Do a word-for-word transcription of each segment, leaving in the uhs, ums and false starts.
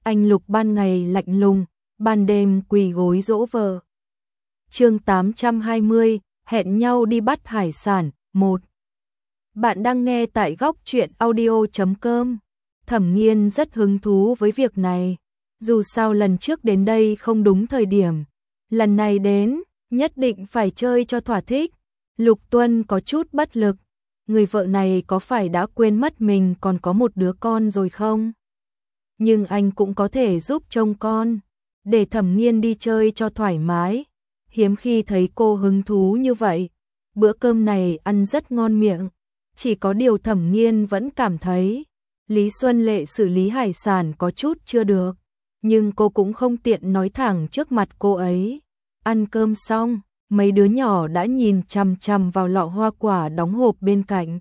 Anh Lục ban ngày lạnh lùng, ban đêm quỳ gối dỗ vợ. Chương tám trăm hai mươi, hẹn nhau đi bắt hải sản, một. Bạn đang nghe tại góc truyện audio chấm com. Thẩm Nghiên rất hứng thú với việc này, dù sao lần trước đến đây không đúng thời điểm, lần này đến, nhất định phải chơi cho thỏa thích. Lục Tuân có chút bất lực, người vợ này có phải đã quên mất mình còn có một đứa con rồi không? Nhưng anh cũng có thể giúp trông con, để Thẩm Nghiên đi chơi cho thoải mái. Hiếm khi thấy cô hứng thú như vậy. Bữa cơm này ăn rất ngon miệng, chỉ có điều Thẩm Nghiên vẫn cảm thấy Lý Xuân Lệ xử lý hải sản có chút chưa được, nhưng cô cũng không tiện nói thẳng trước mặt cô ấy. Ăn cơm xong, mấy đứa nhỏ đã nhìn chằm chằm vào lọ hoa quả đóng hộp bên cạnh.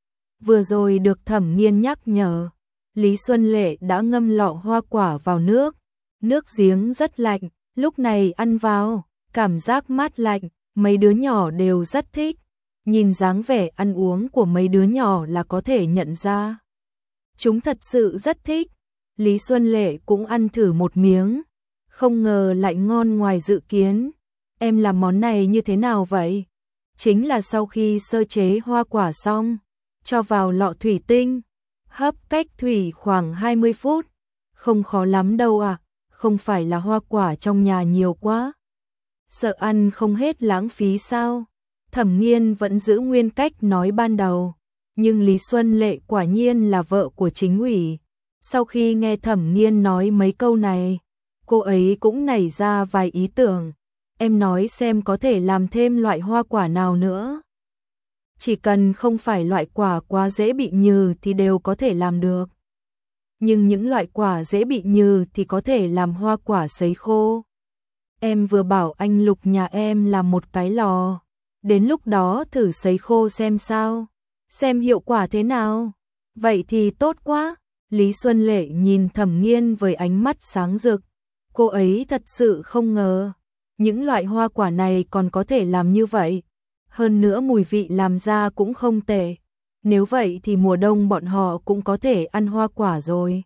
Vừa rồi được Thẩm Nghiên nhắc nhở, Lý Xuân Lệ đã ngâm lọ hoa quả vào nước. Nước giếng rất lạnh, lúc này ăn vào, cảm giác mát lạnh, mấy đứa nhỏ đều rất thích. Nhìn dáng vẻ ăn uống của mấy đứa nhỏ là có thể nhận ra. Chúng thật sự rất thích. Lý Xuân Lệ cũng ăn thử một miếng, không ngờ lại ngon ngoài dự kiến. Em làm món này như thế nào vậy? Chính là sau khi sơ chế hoa quả xong, cho vào lọ thủy tinh, hấp cách thủy khoảng hai mươi phút. Không khó lắm đâu à, không phải là hoa quả trong nhà nhiều quá. Sợ ăn không hết lãng phí sao? Thẩm Nghiên vẫn giữ nguyên cách nói ban đầu, nhưng Lý Xuân Lệ quả nhiên là vợ của chính ủy. Sau khi nghe Thẩm Nghiên nói mấy câu này, cô ấy cũng nảy ra vài ý tưởng. Em nói xem có thể làm thêm loại hoa quả nào nữa. Chỉ cần không phải loại quả quá dễ bị nhừ thì đều có thể làm được. Nhưng những loại quả dễ bị nhừ thì có thể làm hoa quả sấy khô. Em vừa bảo anh Lục nhà em làm một cái lò, đến lúc đó thử sấy khô xem sao, xem hiệu quả thế nào. Vậy thì tốt quá. Lý Xuân Lệ nhìn Thẩm Nghiên với ánh mắt sáng rực. Cô ấy thật sự không ngờ những loại hoa quả này còn có thể làm như vậy. Hơn nữa mùi vị làm ra cũng không tệ. Nếu vậy thì mùa đông bọn họ cũng có thể ăn hoa quả rồi.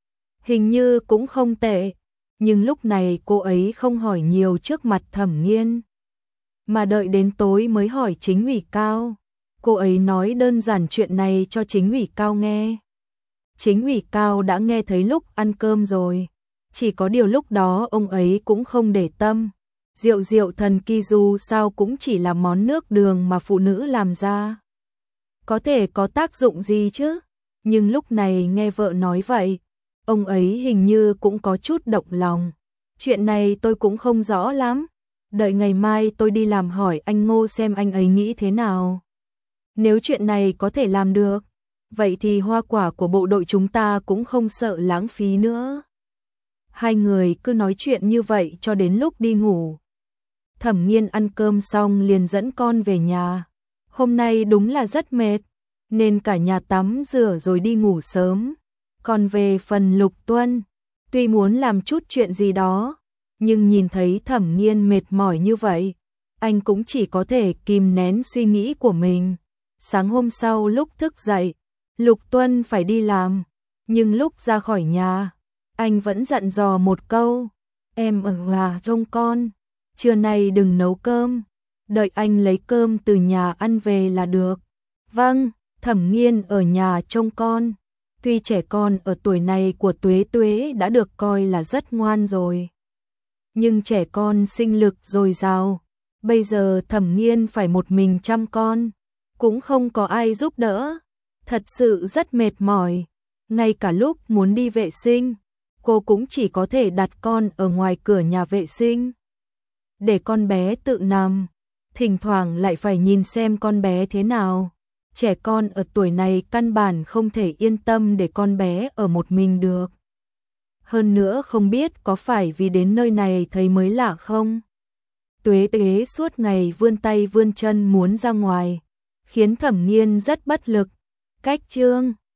Hình như cũng không tệ. Nhưng lúc này cô ấy không hỏi nhiều trước mặt Thẩm Nghiên, mà đợi đến tối mới hỏi chính ủy Cao. Cô ấy nói đơn giản chuyện này cho chính ủy Cao nghe. Chính ủy Cao đã nghe thấy lúc ăn cơm rồi. Chỉ có điều lúc đó ông ấy cũng không để tâm. Rượu rượu thần kỳ dù sao cũng chỉ là món nước đường mà phụ nữ làm ra, có thể có tác dụng gì chứ. Nhưng lúc này nghe vợ nói vậy, ông ấy hình như cũng có chút động lòng. Chuyện này tôi cũng không rõ lắm. Đợi ngày mai tôi đi làm hỏi anh Ngô xem anh ấy nghĩ thế nào. Nếu chuyện này có thể làm được, vậy thì hoa quả của bộ đội chúng ta cũng không sợ lãng phí nữa. Hai người cứ nói chuyện như vậy cho đến lúc đi ngủ. Thẩm Nghiên ăn cơm xong liền dẫn con về nhà. Hôm nay đúng là rất mệt, nên cả nhà tắm rửa rồi đi ngủ sớm. Còn về phần Lục Tuân, tuy muốn làm chút chuyện gì đó, nhưng nhìn thấy Thẩm Nghiên mệt mỏi như vậy, anh cũng chỉ có thể kìm nén suy nghĩ của mình. Sáng hôm sau lúc thức dậy, Lục Tuân phải đi làm, nhưng lúc ra khỏi nhà, anh vẫn dặn dò một câu: em ở nhà trông con, trưa nay đừng nấu cơm, đợi anh lấy cơm từ nhà ăn về là được. Vâng. Thẩm Nghiên ở nhà trông con. Tuy trẻ con ở tuổi này của Tuế Tuế đã được coi là rất ngoan rồi, nhưng trẻ con sinh lực dồi dào. Bây giờ Thẩm Nghiên phải một mình chăm con, cũng không có ai giúp đỡ, thật sự rất mệt mỏi. Ngay cả lúc muốn đi vệ sinh, cô cũng chỉ có thể đặt con ở ngoài cửa nhà vệ sinh, để con bé tự nằm. Thỉnh thoảng lại phải nhìn xem con bé thế nào. Trẻ con ở tuổi này căn bản không thể yên tâm để con bé ở một mình được. Hơn nữa không biết có phải vì đến nơi này thấy mới lạ không? Tuế Tuế suốt ngày vươn tay vươn chân muốn ra ngoài, khiến Thẩm Nghiên rất bất lực. Cách chương